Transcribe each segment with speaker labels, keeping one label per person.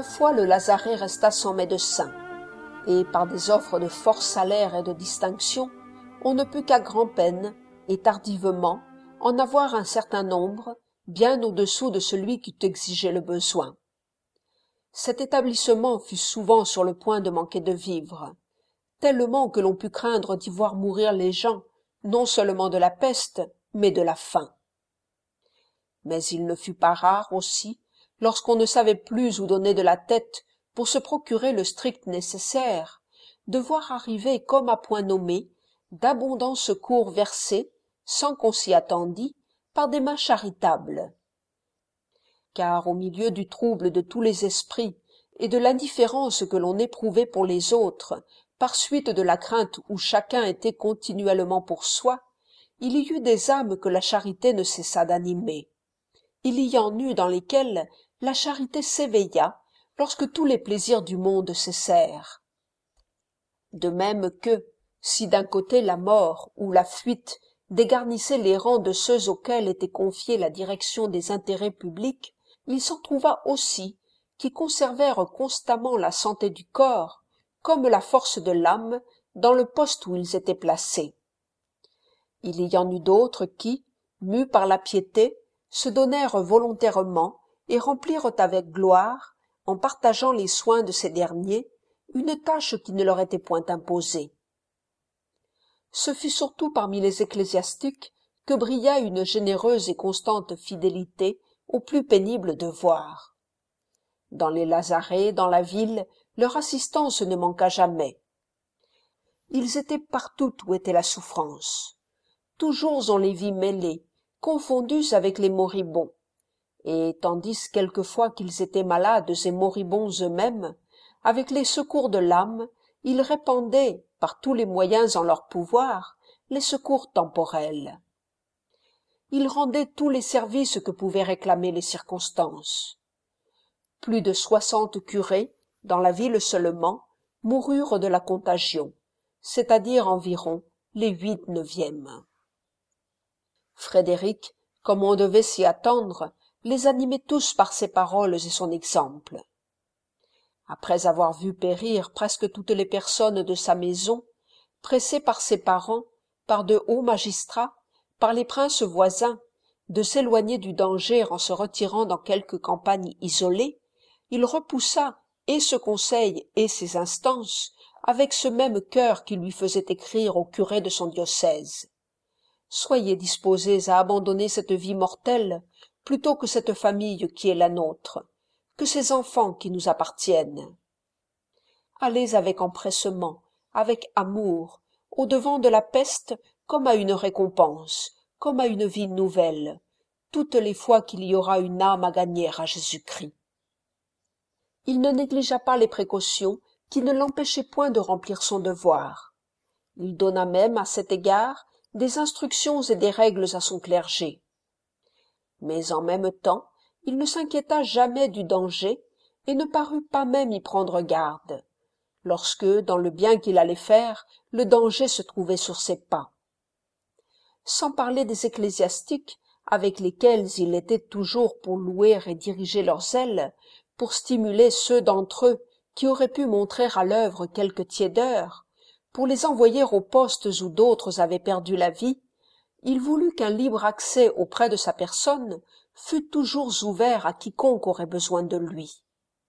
Speaker 1: Une fois le lazaret resta sans médecin, et par des offres de forts salaires et de distinction, on ne put qu'à grand-peine et tardivement en avoir un certain nombre, bien au-dessous de celui qu'eût exigé le besoin. Cet établissement fut souvent sur le point de manquer de vivres, tellement que l'on put craindre d'y voir mourir les gens, non seulement de la peste, mais de la faim. Mais il ne fut pas rare aussi, lorsqu'on ne savait plus où donner de la tête pour se procurer le strict nécessaire, de voir arriver comme à point nommé d'abondants secours versés, sans qu'on s'y attendît, par des mains charitables. Car au milieu du trouble de tous les esprits et de l'indifférence que l'on éprouvait pour les autres, par suite de la crainte où chacun était continuellement pour soi, il y eut des âmes que la charité ne cessa d'animer. Il y en eut dans lesquelles la charité s'éveilla lorsque tous les plaisirs du monde cessèrent. De même que, si d'un côté la mort ou la fuite dégarnissait les rangs de ceux auxquels était confiée la direction des intérêts publics, il s'en trouva aussi qui conservèrent constamment la santé du corps, comme la force de l'âme, dans le poste où ils étaient placés. Il y en eut d'autres qui, mus par la piété, se donnèrent volontairement et remplirent avec gloire, en partageant les soins de ces derniers, une tâche qui ne leur était point imposée. Ce fut surtout parmi les ecclésiastiques que brilla une généreuse et constante fidélité aux plus pénibles devoirs. Dans les lazarets, dans la ville, leur assistance ne manqua jamais. Ils étaient partout où était la souffrance. Toujours on les vit mêlés, confondus avec les moribonds, et tandis quelquefois qu'ils étaient malades et moribonds eux-mêmes, avec les secours de l'âme, ils répandaient, par tous les moyens en leur pouvoir, les secours temporels. Ils rendaient tous les services que pouvaient réclamer les circonstances. Plus de 60 curés, dans la ville seulement, moururent de la contagion, c'est-à-dire environ les 8/9. Frédéric, comme on devait s'y attendre, les animait tous par ses paroles et son exemple. Après avoir vu périr presque toutes les personnes de sa maison, pressé par ses parents, par de hauts magistrats, par les princes voisins, de s'éloigner du danger en se retirant dans quelque campagne isolée, il repoussa et ce conseil et ces instances avec ce même cœur qui lui faisait écrire au curé de son diocèse. Soyez disposés à abandonner cette vie mortelle plutôt que cette famille qui est la nôtre, que ces enfants qui nous appartiennent. Allez avec empressement, avec amour, au-devant de la peste comme à une récompense, comme à une vie nouvelle, toutes les fois qu'il y aura une âme à gagner à Jésus-Christ. Il ne négligea pas les précautions qui ne l'empêchaient point de remplir son devoir. Il donna même à cet égard des instructions et des règles à son clergé. Mais en même temps, il ne s'inquiéta jamais du danger et ne parut pas même y prendre garde, lorsque, dans le bien qu'il allait faire, le danger se trouvait sur ses pas. Sans parler des ecclésiastiques, avec lesquels il était toujours pour louer et diriger leurs ailes, pour stimuler ceux d'entre eux qui auraient pu montrer à l'œuvre quelque tiédeur, pour les envoyer aux postes où d'autres avaient perdu la vie, il voulut qu'un libre accès auprès de sa personne fût toujours ouvert à quiconque aurait besoin de lui.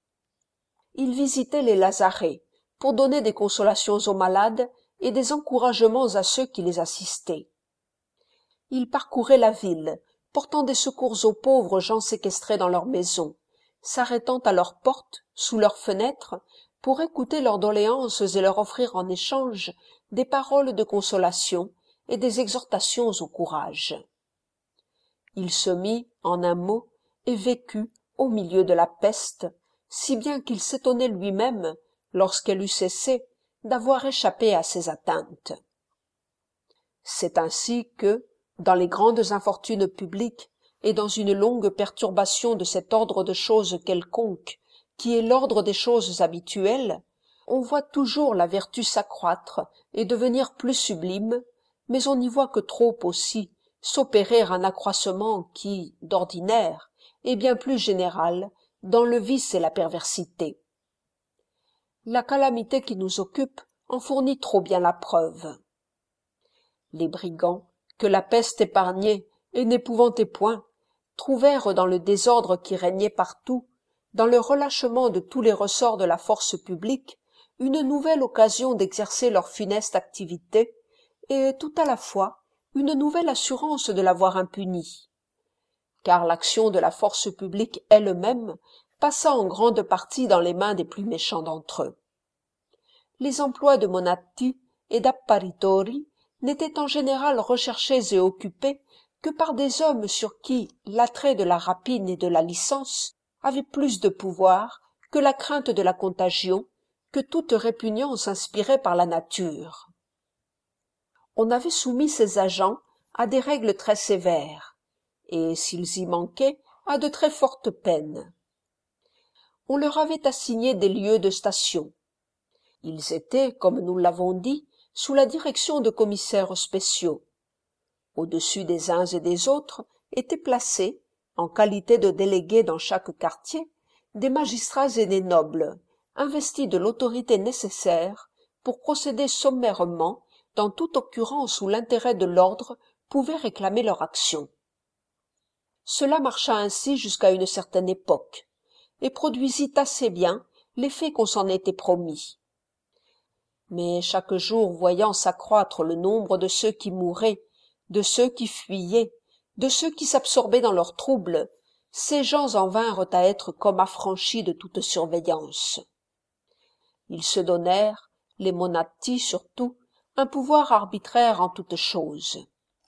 Speaker 1: Il visitait les lazarets pour donner des consolations aux malades et des encouragements à ceux qui les assistaient. Il parcourait la ville, portant des secours aux pauvres gens séquestrés dans leurs maisons, s'arrêtant à leurs portes, sous leurs fenêtres, pour écouter leurs doléances et leur offrir en échange des paroles de consolation et des exhortations au courage. Il se mit, en un mot, et vécut au milieu de la peste, si bien qu'il s'étonnait lui-même, lorsqu'elle eut cessé, d'avoir échappé à ses atteintes. C'est ainsi que, dans les grandes infortunes publiques et dans une longue perturbation de cet ordre de choses quelconque, qui est l'ordre des choses habituelles, on voit toujours la vertu s'accroître et devenir plus sublime, mais on n'y voit que trop aussi s'opérer un accroissement qui, d'ordinaire, est bien plus général dans le vice et la perversité. La calamité qui nous occupe en fournit trop bien la preuve. Les brigands, que la peste épargnait et n'épouvantait point, trouvèrent dans le désordre qui régnait partout, dans le relâchement de tous les ressorts de la force publique, une nouvelle occasion d'exercer leur funeste activité, et tout à la fois une nouvelle assurance de l'avoir impunie. Car l'action de la force publique elle-même passa en grande partie dans les mains des plus méchants d'entre eux. Les emplois de Monatti et d'Apparitori n'étaient en général recherchés et occupés que par des hommes sur qui l'attrait de la rapine et de la licence avait plus de pouvoir que la crainte de la contagion, que toute répugnance inspirée par la nature. On avait soumis ces agents à des règles très sévères, et s'ils y manquaient, à de très fortes peines. On leur avait assigné des lieux de station. Ils étaient, comme nous l'avons dit, sous la direction de commissaires spéciaux. Au-dessus des uns et des autres étaient placés, en qualité de délégués dans chaque quartier, des magistrats et des nobles, investis de l'autorité nécessaire pour procéder sommairement dans toute occurrence où l'intérêt de l'ordre pouvait réclamer leur action. Cela marcha ainsi jusqu'à une certaine époque, et produisit assez bien l'effet qu'on s'en était promis. Mais chaque jour voyant s'accroître le nombre de ceux qui mouraient, de ceux qui fuyaient, de ceux qui s'absorbaient dans leurs troubles, ces gens en vinrent à être comme affranchis de toute surveillance. Ils se donnèrent, les Monatti surtout, un pouvoir arbitraire en toutes choses.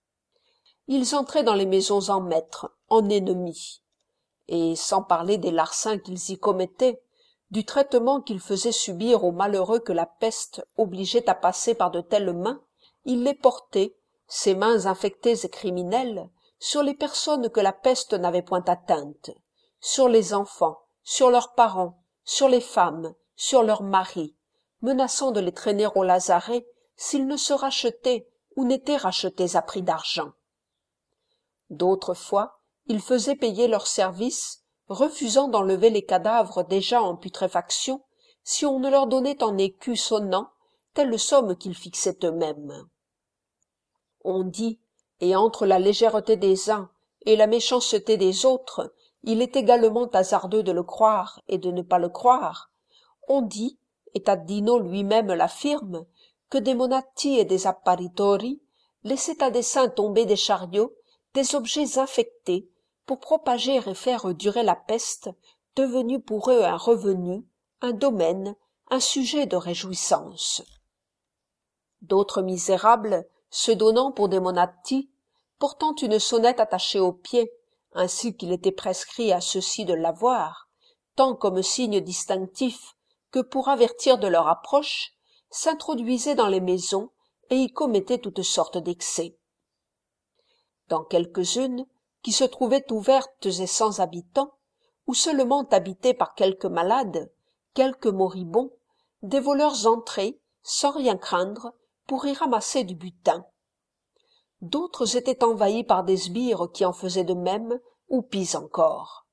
Speaker 1: Ils entraient dans les maisons en maîtres, en ennemis, et sans parler des larcins qu'ils y commettaient, du traitement qu'ils faisaient subir aux malheureux que la peste obligeait à passer par de telles mains, ils les portaient, ces mains infectées et criminelles, sur les personnes que la peste n'avait point atteintes, sur les enfants, sur leurs parents, sur les femmes, sur leurs maris, menaçant de les traîner au lazaret s'ils ne se rachetaient ou n'étaient rachetés à prix d'argent. D'autres fois, ils faisaient payer leurs services, refusant d'enlever les cadavres déjà en putréfaction si on ne leur donnait en écus sonnants telle somme qu'ils fixaient eux-mêmes. On dit, et entre la légèreté des uns et la méchanceté des autres, il est également hasardeux de le croire et de ne pas le croire, on dit, et Taddino lui-même l'affirme, que des Monatti et des Apparitori laissaient à dessein tomber des chariots des objets infectés pour propager et faire durer la peste, devenue pour eux un revenu, un domaine, un sujet de réjouissance. D'autres misérables, se donnant pour des Monatti, portant une sonnette attachée au pied, ainsi qu'il était prescrit à ceux-ci de l'avoir, tant comme signe distinctif que pour avertir de leur approche, s'introduisaient dans les maisons et y commettaient toutes sortes d'excès. Dans quelques-unes, qui se trouvaient ouvertes et sans habitants, ou seulement habitées par quelques malades, quelques moribonds, des voleurs entraient, sans rien craindre, pour y ramasser du butin. D'autres étaient envahis par des sbires qui en faisaient de même, ou pis encore.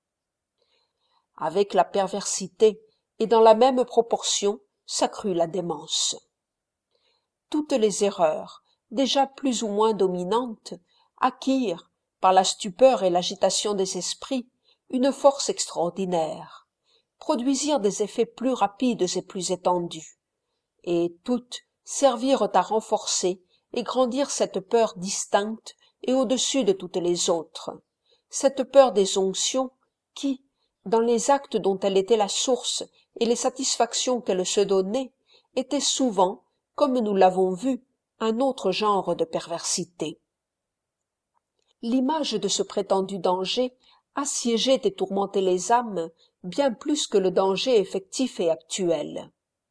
Speaker 1: Avec la perversité, et dans la même proportion, s'accrut la démence. Toutes les erreurs, déjà plus ou moins dominantes, acquirent, par la stupeur et l'agitation des esprits, une force extraordinaire, produisirent des effets plus rapides et plus étendus, et toutes servirent à renforcer et grandir cette peur distincte et au-dessus de toutes les autres, cette peur des onctions qui, dans les actes dont elle était la source et les satisfactions qu'elle se donnait, était souvent, comme nous l'avons vu, un autre genre de perversité. L'image de ce prétendu danger assiégeait et tourmentait les âmes bien plus que le danger effectif et actuel.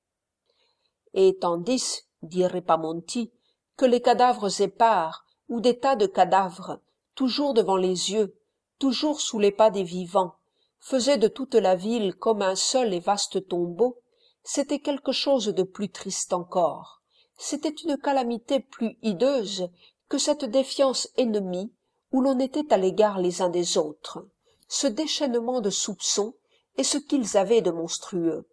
Speaker 1: Et tandis, dit Ripamonti, que les cadavres épars ou des tas de cadavres, toujours devant les yeux, toujours sous les pas des vivants, faisaient de toute la ville comme un seul et vaste tombeau, c'était quelque chose de plus triste encore, c'était une calamité plus hideuse que cette défiance ennemie où l'on était à l'égard les uns des autres, ce déchaînement de soupçons et ce qu'ils avaient de monstrueux.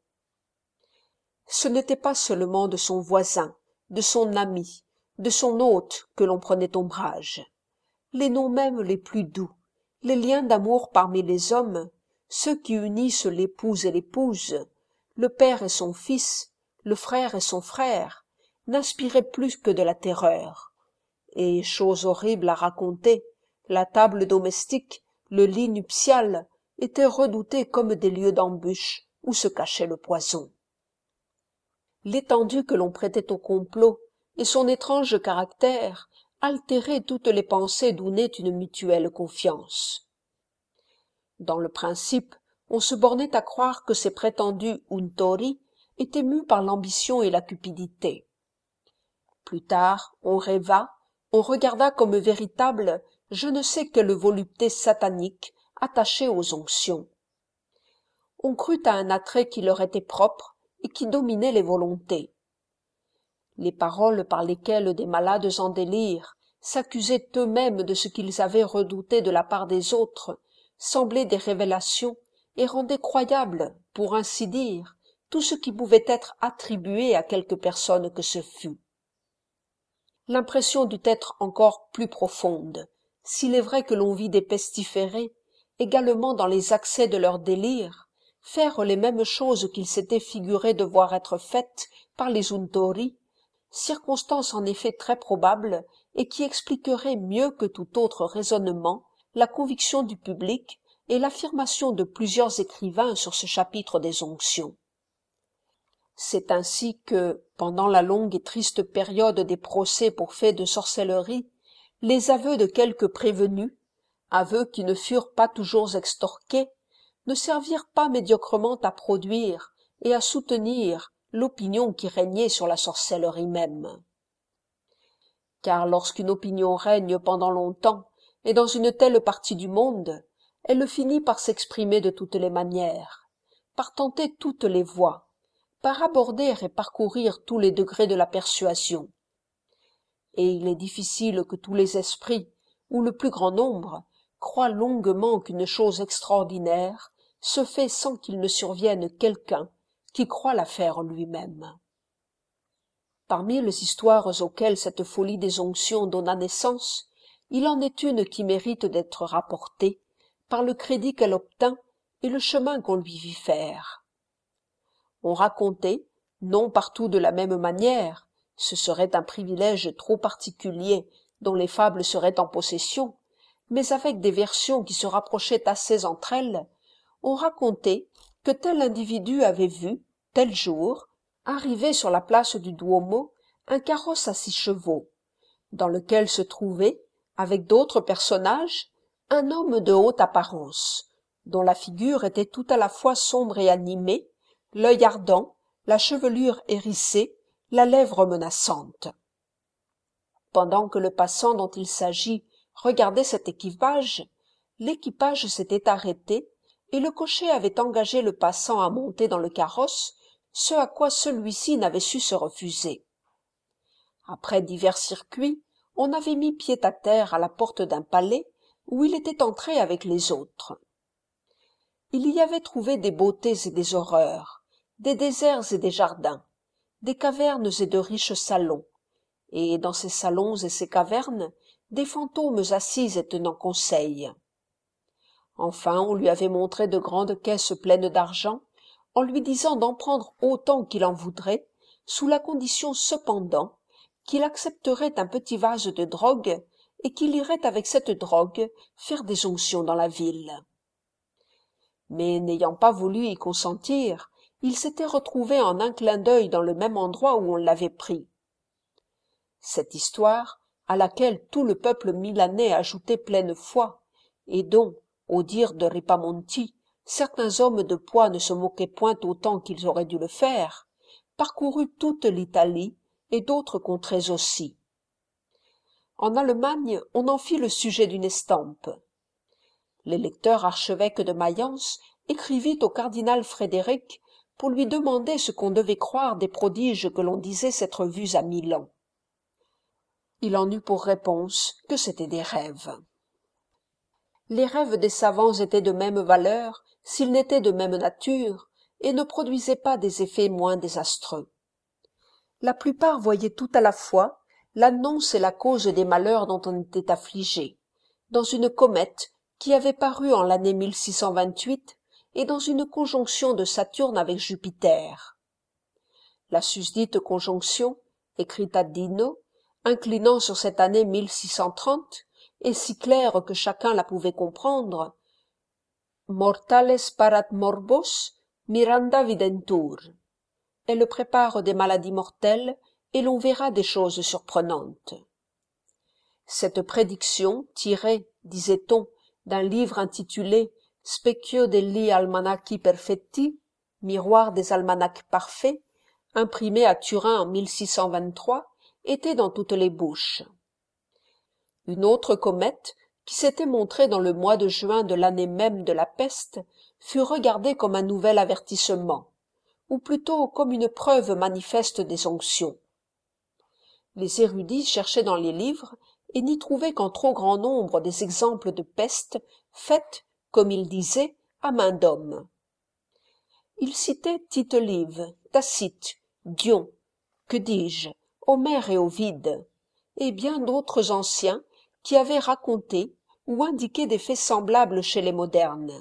Speaker 1: Ce n'était pas seulement de son voisin, de son ami, de son hôte que l'on prenait ombrage. Les noms mêmes les plus doux, les liens d'amour parmi les hommes, ceux qui unissent l'épouse et l'épouse, le père et son fils, le frère et son frère, n'inspiraient plus que de la terreur. Et, chose horrible à raconter, la table domestique, le lit nuptial, étaient redoutés comme des lieux d'embûche où se cachait le poison. L'étendue que l'on prêtait au complot et son étrange caractère altéraient toutes les pensées d'où naît une mutuelle confiance. Dans le principe, on se bornait à croire que ces prétendus untori étaient mus par l'ambition et la cupidité. Plus tard, on rêva, on regarda comme véritable je ne sais quelle volupté satanique attachée aux onctions. On crut à un attrait qui leur était propre et qui dominait les volontés. Les paroles par lesquelles des malades en délire s'accusaient eux-mêmes de ce qu'ils avaient redouté de la part des autres semblaient des révélations et rendaient croyable, pour ainsi dire, tout ce qui pouvait être attribué à quelque personne que ce fût. L'impression dut être encore plus profonde, s'il est vrai que l'on vit des pestiférés, également dans les accès de leur délire, faire les mêmes choses qu'ils s'étaient figuré devoir être faites par les untori, circonstance en effet très probable et qui expliquerait mieux que tout autre raisonnement la conviction du public et l'affirmation de plusieurs écrivains sur ce chapitre des onctions. C'est ainsi que, pendant la longue et triste période des procès pour faits de sorcellerie, les aveux de quelques prévenus, aveux qui ne furent pas toujours extorqués, ne servirent pas médiocrement à produire et à soutenir l'opinion qui régnait sur la sorcellerie même. Car lorsqu'une opinion règne pendant longtemps et dans une telle partie du monde, elle finit par s'exprimer de toutes les manières, par tenter toutes les voies, par aborder et parcourir tous les degrés de la persuasion. Et il est difficile que tous les esprits, ou le plus grand nombre, croient longuement qu'une chose extraordinaire se fait sans qu'il ne survienne quelqu'un qui croit la faire lui-même. Parmi les histoires auxquelles cette folie des onctions donna naissance, il en est une qui mérite d'être rapportée, par le crédit qu'elle obtint et le chemin qu'on lui vit faire. On racontait, non partout de la même manière, ce serait un privilège trop particulier dont les fables seraient en possession, mais avec des versions qui se rapprochaient assez entre elles, on racontait que tel individu avait vu, tel jour, arriver sur la place du Duomo un carrosse à 6 chevaux, dans lequel se trouvait, avec d'autres personnages, un homme de haute apparence, dont la figure était tout à la fois sombre et animée, l'œil ardent, la chevelure hérissée, la lèvre menaçante. Pendant que le passant dont il s'agit regardait cet équipage, l'équipage s'était arrêté et le cocher avait engagé le passant à monter dans le carrosse, ce à quoi celui-ci n'avait su se refuser. Après divers circuits, on avait mis pied à terre à la porte d'un palais où il était entré avec les autres. Il y avait trouvé des beautés et des horreurs, des déserts et des jardins, des cavernes et de riches salons, et dans ces salons et ces cavernes, des fantômes assis et tenant conseil. Enfin, on lui avait montré de grandes caisses pleines d'argent, en lui disant d'en prendre autant qu'il en voudrait, sous la condition cependant qu'il accepterait un petit vase de drogue et qu'il irait avec cette drogue faire des onctions dans la ville. Mais n'ayant pas voulu y consentir, il s'était retrouvé en un clin d'œil dans le même endroit où on l'avait pris. Cette histoire, à laquelle tout le peuple milanais ajoutait pleine foi, et dont, au dire de Ripamonti, certains hommes de poids ne se moquaient point autant qu'ils auraient dû le faire, parcourut toute l'Italie et d'autres contrées aussi. En Allemagne, on en fit le sujet d'une estampe. L'électeur archevêque de Mayence écrivit au cardinal Frédéric pour lui demander ce qu'on devait croire des prodiges que l'on disait s'être vus à Milan. Il en eut pour réponse que c'étaient des rêves. Les rêves des savants étaient de même valeur, s'ils n'étaient de même nature, et ne produisaient pas des effets moins désastreux. La plupart voyaient tout à la fois l'annonce et la cause des malheurs dont on était affligé, dans une comète qui avait paru en l'année 1628 et dans une conjonction de Saturne avec Jupiter. La susdite conjonction, écrit Taddino, inclinant sur cette année 1630, est si claire que chacun la pouvait comprendre. Mortales parat morbos, miranda videntur. Elle prépare des maladies mortelles et l'on verra des choses surprenantes. Cette prédiction, tirée, disait-on, d'un livre intitulé Specchio degli Almanacchi Perfetti, miroir des almanachs parfaits, imprimé à Turin en 1623, était dans toutes les bouches. Une autre comète, qui s'était montrée dans le mois de juin de l'année même de la peste, fut regardée comme un nouvel avertissement, ou plutôt comme une preuve manifeste des onctions. Les érudits cherchaient dans les livres et n'y trouvaient qu'en trop grand nombre des exemples de peste faites, comme ils disaient, à main d'homme. Ils citaient Tite-Live, Tacite, Dion, que dis-je, Homère et Ovide, et bien d'autres anciens qui avaient raconté ou indiqué des faits semblables chez les modernes.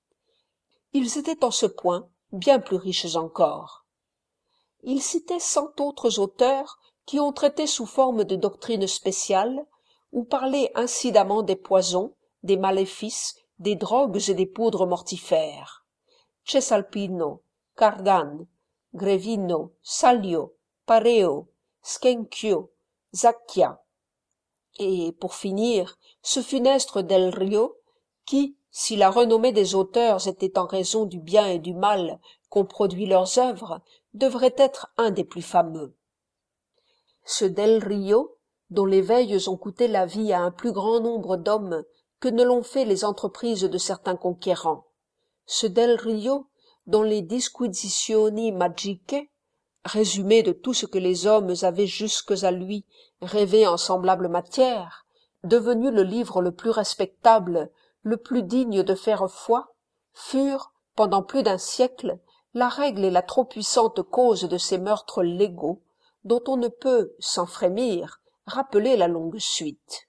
Speaker 1: Ils étaient en ce point bien plus riches encore. Ils citaient 100 autres auteurs qui ont traité sous forme de doctrines spéciales ou parlé incidemment des poisons, des maléfices, des drogues et des poudres mortifères. Cesalpino, Cardan, Grevino, Salio, Pareo, Schenchio, Zacchia. Et, pour finir, ce funeste Del Rio, qui, si la renommée des auteurs était en raison du bien et du mal qu'ont produit leurs œuvres, devrait être un des plus fameux. Ce Del Rio, dont les veilles ont coûté la vie à un plus grand nombre d'hommes que ne l'ont fait les entreprises de certains conquérants, ce Del Rio, dont les Disquisitioni Magiche, résumé de tout ce que les hommes avaient jusques à lui rêvé en semblable matière, devenu le livre le plus respectable, le plus digne de faire foi, furent, pendant plus d'un siècle, la règle et la trop puissante cause de ces meurtres légaux, dont on ne peut, sans frémir, rappeler la longue suite.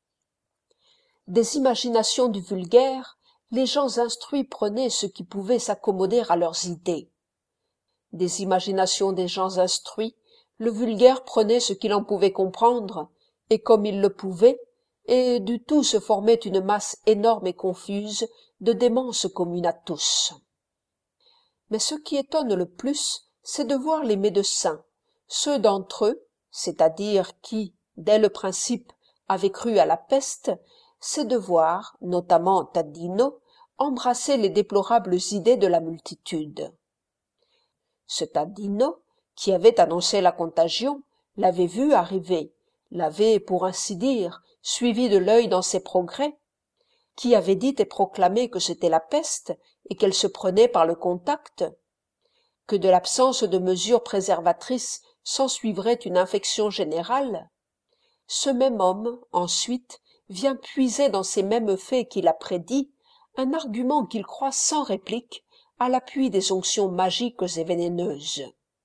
Speaker 1: Des imaginations du vulgaire, les gens instruits prenaient ce qui pouvait s'accommoder à leurs idées. Des imaginations des gens instruits, le vulgaire prenait ce qu'il en pouvait comprendre, et comme il le pouvait, et du tout se formait une masse énorme et confuse de démence commune à tous. Mais ce qui étonne le plus, c'est de voir les médecins, ceux d'entre eux, c'est-à-dire qui, dès le principe, avaient cru à la peste, c'est de voir, notamment Taddino, embrasser les déplorables idées de la multitude. Ce Taddino, qui avait annoncé la contagion, l'avait vu arriver, l'avait, pour ainsi dire, suivi de l'œil dans ses progrès, qui avait dit et proclamé que c'était la peste et qu'elle se prenait par le contact, que de l'absence de mesures préservatrices s'ensuivrait une infection générale, ce même homme, ensuite, vient puiser dans ces mêmes faits qu'il a prédits un argument qu'il croit sans réplique à l'appui des onctions magiques et vénéneuses.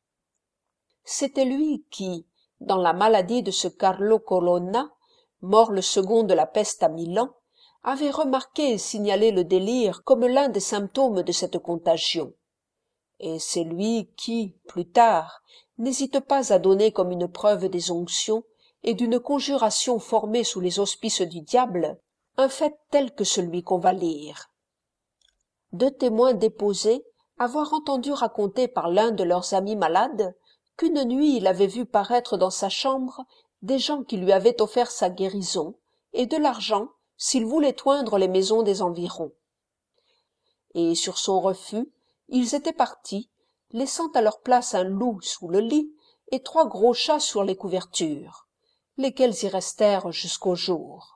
Speaker 1: C'était lui qui, dans la maladie de ce Carlo Colonna, mort le second de la peste à Milan, avait remarqué et signalé le délire comme l'un des symptômes de cette contagion. Et c'est lui qui, plus tard, n'hésite pas à donner comme une preuve des onctions et d'une conjuration formée sous les auspices du diable, un fait tel que celui qu'on va lire. Deux témoins déposés avoir entendu raconter par l'un de leurs amis malades qu'une nuit il avait vu paraître dans sa chambre des gens qui lui avaient offert sa guérison et de l'argent s'il voulait toindre les maisons des environs. Et sur son refus, ils étaient partis, laissant à leur place un loup sous le lit et 3 gros chats sur les couvertures, lesquels y restèrent jusqu'au jour.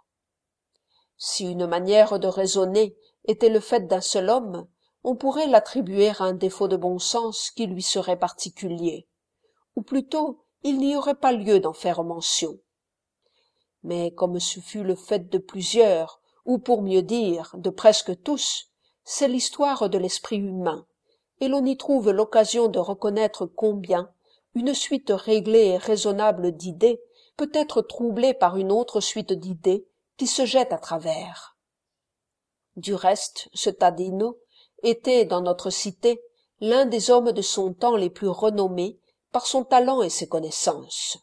Speaker 1: Si une manière de raisonner était le fait d'un seul homme, on pourrait l'attribuer à un défaut de bon sens qui lui serait particulier, ou plutôt il n'y aurait pas lieu d'en faire mention. Mais comme ce fut le fait de plusieurs, ou pour mieux dire, de presque tous, c'est l'histoire de l'esprit humain, et l'on y trouve l'occasion de reconnaître combien une suite réglée et raisonnable d'idées peut être troublée par une autre suite d'idées qui se jette à travers. Du reste, ce Tadino était, dans notre cité, l'un des hommes de son temps les plus renommés par son talent et ses connaissances.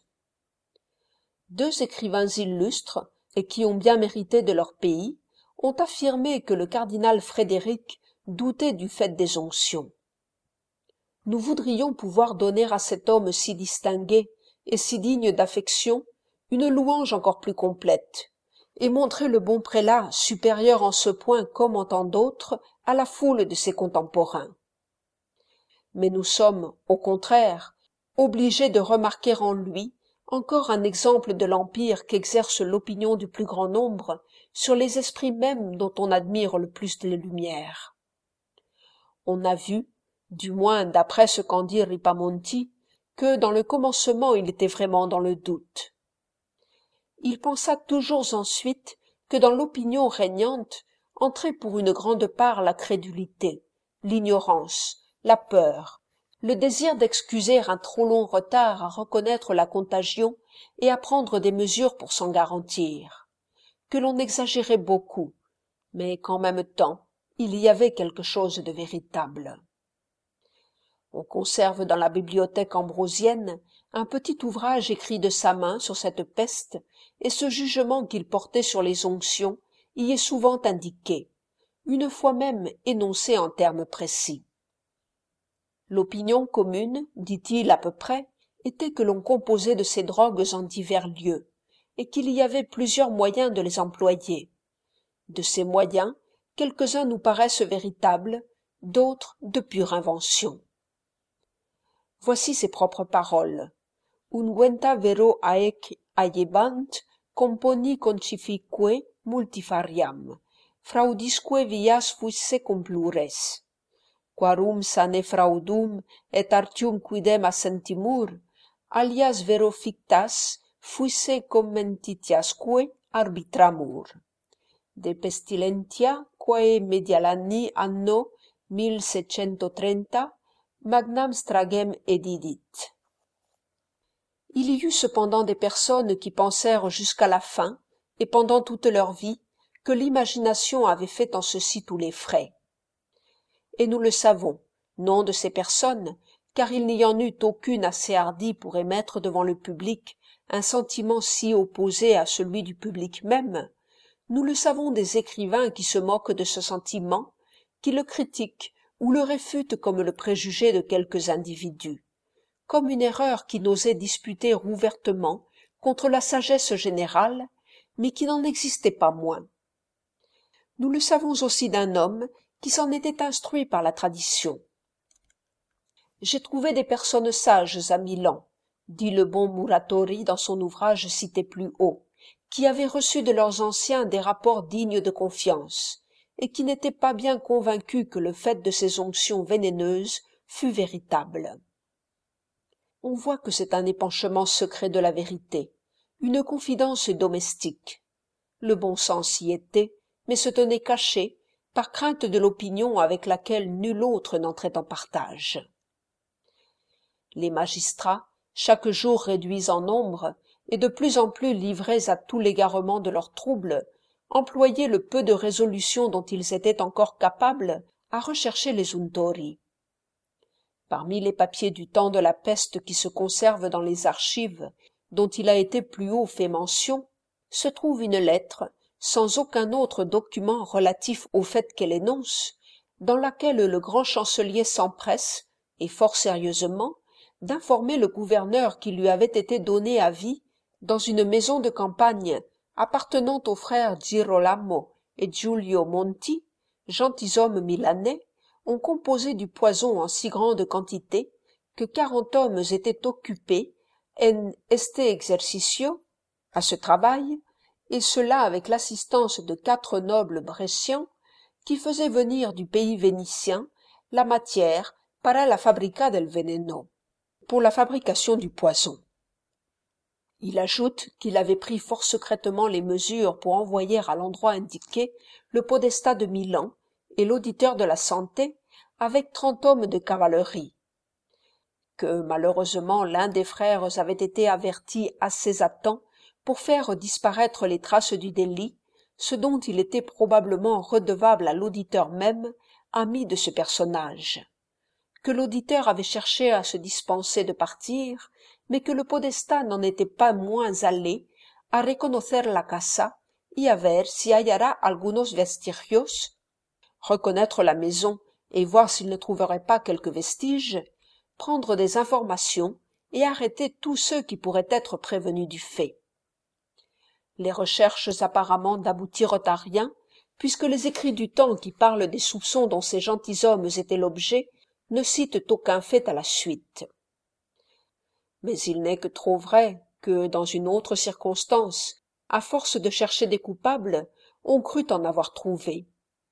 Speaker 1: Deux écrivains illustres, et qui ont bien mérité de leur pays, ont affirmé que le cardinal Frédéric doutait du fait des onctions. Nous voudrions pouvoir donner à cet homme si distingué et si digne d'affection une louange encore plus complète, et montrer le bon prélat supérieur en ce point comme en tant d'autres à la foule de ses contemporains. Mais nous sommes, au contraire, obligés de remarquer en lui encore un exemple de l'empire qu'exerce l'opinion du plus grand nombre sur les esprits mêmes dont on admire le plus les lumières. On a vu, du moins d'après ce qu'en dit Ripamonti, que dans le commencement il était vraiment dans le doute. Il pensa toujours ensuite que dans l'opinion régnante entrait pour une grande part la crédulité, l'ignorance, la peur, le désir d'excuser un trop long retard à reconnaître la contagion et à prendre des mesures pour s'en garantir, que l'on exagérait beaucoup, mais qu'en même temps il y avait quelque chose de véritable. On conserve dans la bibliothèque ambrosienne un petit ouvrage écrit de sa main sur cette peste, et ce jugement qu'il portait sur les onctions y est souvent indiqué, une fois même énoncé en termes précis. L'opinion commune, dit-il à peu près, était que l'on composait de ces drogues en divers lieux, et qu'il y avait plusieurs moyens de les employer. De ces moyens, quelques-uns nous paraissent véritables, d'autres de pure invention. Voici ses propres paroles. Unguenta vero aec aiebant componi concifique multifariam, fraudisque vias fuisse complures. Quarum sane fraudum et artium quidem assentimur, alias vero fictas fuisse commentitiasque arbitramur. De pestilentia quae medialani anno 1730 magnam stragem edidit. Il y eut cependant des personnes qui pensèrent jusqu'à la fin, et pendant toute leur vie, que l'imagination avait fait en ceci tous les frais. Et nous le savons, non de ces personnes, car il n'y en eut aucune assez hardie pour émettre devant le public un sentiment si opposé à celui du public même, nous le savons des écrivains qui se moquent de ce sentiment, qui le critiquent ou le réfutent comme le préjugé de quelques individus, comme une erreur qui n'osait disputer ouvertement contre la sagesse générale, mais qui n'en existait pas moins. Nous le savons aussi d'un homme qui s'en était instruit par la tradition. J'ai trouvé des personnes sages à Milan, dit le bon Muratori dans son ouvrage cité plus haut, qui avaient reçu de leurs anciens des rapports dignes de confiance, et qui n'étaient pas bien convaincus que le fait de ces onctions vénéneuses fût véritable. On voit que c'est un épanchement secret de la vérité, une confidence domestique. Le bon sens y était, mais se tenait caché, par crainte de l'opinion avec laquelle nul autre n'entrait en partage. Les magistrats, chaque jour réduits en nombre, et de plus en plus livrés à tout l'égarement de leurs troubles, employaient le peu de résolution dont ils étaient encore capables à rechercher les untori. Parmi les papiers du temps de la peste qui se conservent dans les archives, dont il a été plus haut fait mention, se trouve une lettre, sans aucun autre document relatif au fait qu'elle énonce, dans laquelle le grand chancelier s'empresse, et fort sérieusement, d'informer le gouverneur qui lui avait été donné à vie dans une maison de campagne appartenant aux frères Girolamo et Giulio Monti, gentilshommes milanais, ont composé du poison en si grande quantité que 40 hommes étaient occupés en este exercicio, à ce travail, et cela avec l'assistance de 4 nobles brescians qui faisaient venir du pays vénitien la matière para la fabrica del veneno, pour la fabrication du poison. Il ajoute qu'il avait pris fort secrètement les mesures pour envoyer à l'endroit indiqué le podestat de Milan et l'auditeur de la santé avec 30 hommes de cavalerie, que malheureusement l'un des frères avait été averti assez à temps pour faire disparaître les traces du délit, ce dont il était probablement redevable à l'auditeur même, ami de ce personnage, que l'auditeur avait cherché à se dispenser de partir, mais que le podestat n'en était pas moins allé a reconocer la casa y a ver si hallara algunos vestigios, reconnaître la maison et voir s'il ne trouverait pas quelques vestiges, prendre des informations et arrêter tous ceux qui pourraient être prévenus du fait. Les recherches apparemment n'aboutirent à rien, puisque les écrits du temps qui parlent des soupçons dont ces gentilshommes étaient l'objet ne citent aucun fait à la suite. Mais il n'est que trop vrai que, dans une autre circonstance, à force de chercher des coupables, on crut en avoir trouvé.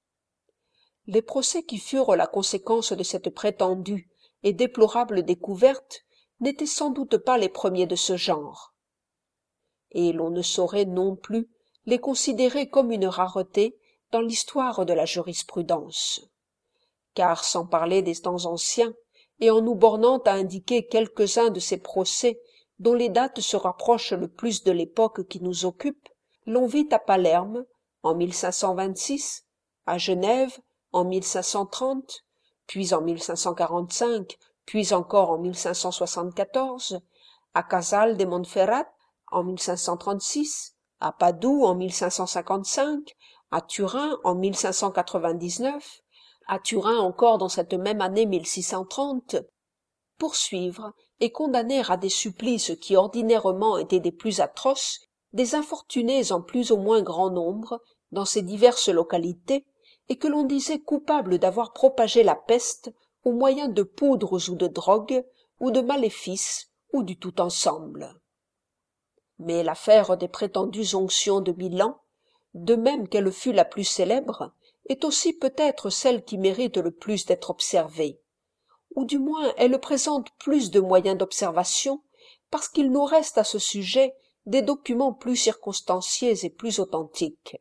Speaker 1: Les procès qui furent la conséquence de cette prétendue et déplorable découverte n'étaient sans doute pas les premiers de ce genre. Et l'on ne saurait non plus les considérer comme une rareté dans l'histoire de la jurisprudence. Car sans parler des temps anciens, et en nous bornant à indiquer quelques-uns de ces procès dont les dates se rapprochent le plus de l'époque qui nous occupe, l'on vit à Palerme, en 1526, à Genève, en 1530, puis en 1545, puis encore en 1574, à Casal de Montferrat, en 1536, à Padoue en 1555, à Turin en 1599, à Turin encore dans cette même année 1630, poursuivre et condamner à des supplices qui ordinairement étaient des plus atroces des infortunés en plus ou moins grand nombre dans ces diverses localités et que l'on disait coupables d'avoir propagé la peste au moyen de poudres ou de drogues ou de maléfices ou du tout ensemble. Mais l'affaire des prétendues onctions de Milan, de même qu'elle fut la plus célèbre, est aussi peut-être celle qui mérite le plus d'être observée, ou du moins elle présente plus de moyens d'observation, parce qu'il nous reste à ce sujet des documents plus circonstanciés et plus authentiques.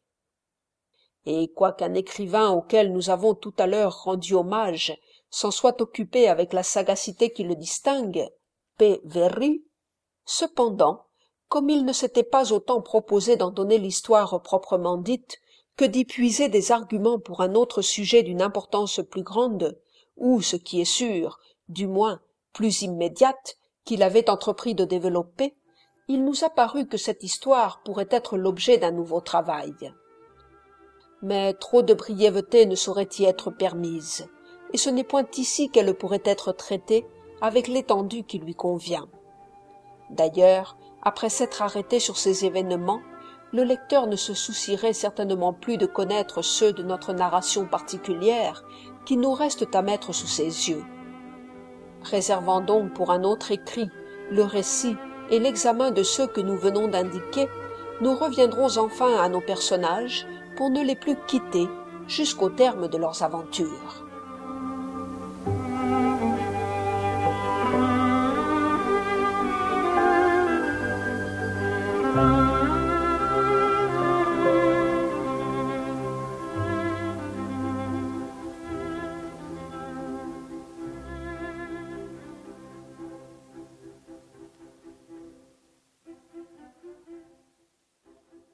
Speaker 1: Et quoiqu'un écrivain auquel nous avons tout à l'heure rendu hommage s'en soit occupé avec la sagacité qui le distingue, P. Verri, cependant, comme il ne s'était pas autant proposé d'en donner l'histoire proprement dite que d'y puiser des arguments pour un autre sujet d'une importance plus grande, ou, ce qui est sûr, du moins plus immédiate, qu'il avait entrepris de développer, il nous a paru que cette histoire pourrait être l'objet d'un nouveau travail. Mais trop de brièveté ne saurait y être permise, et ce n'est point ici qu'elle pourrait être traitée avec l'étendue qui lui convient. D'ailleurs, après s'être arrêté sur ces événements, le lecteur ne se soucierait certainement plus de connaître ceux de notre narration particulière qui nous restent à mettre sous ses yeux. Réservant donc pour un autre écrit le récit et l'examen de ceux que nous venons d'indiquer, nous reviendrons enfin à nos personnages pour ne les plus quitter jusqu'au terme de leurs aventures.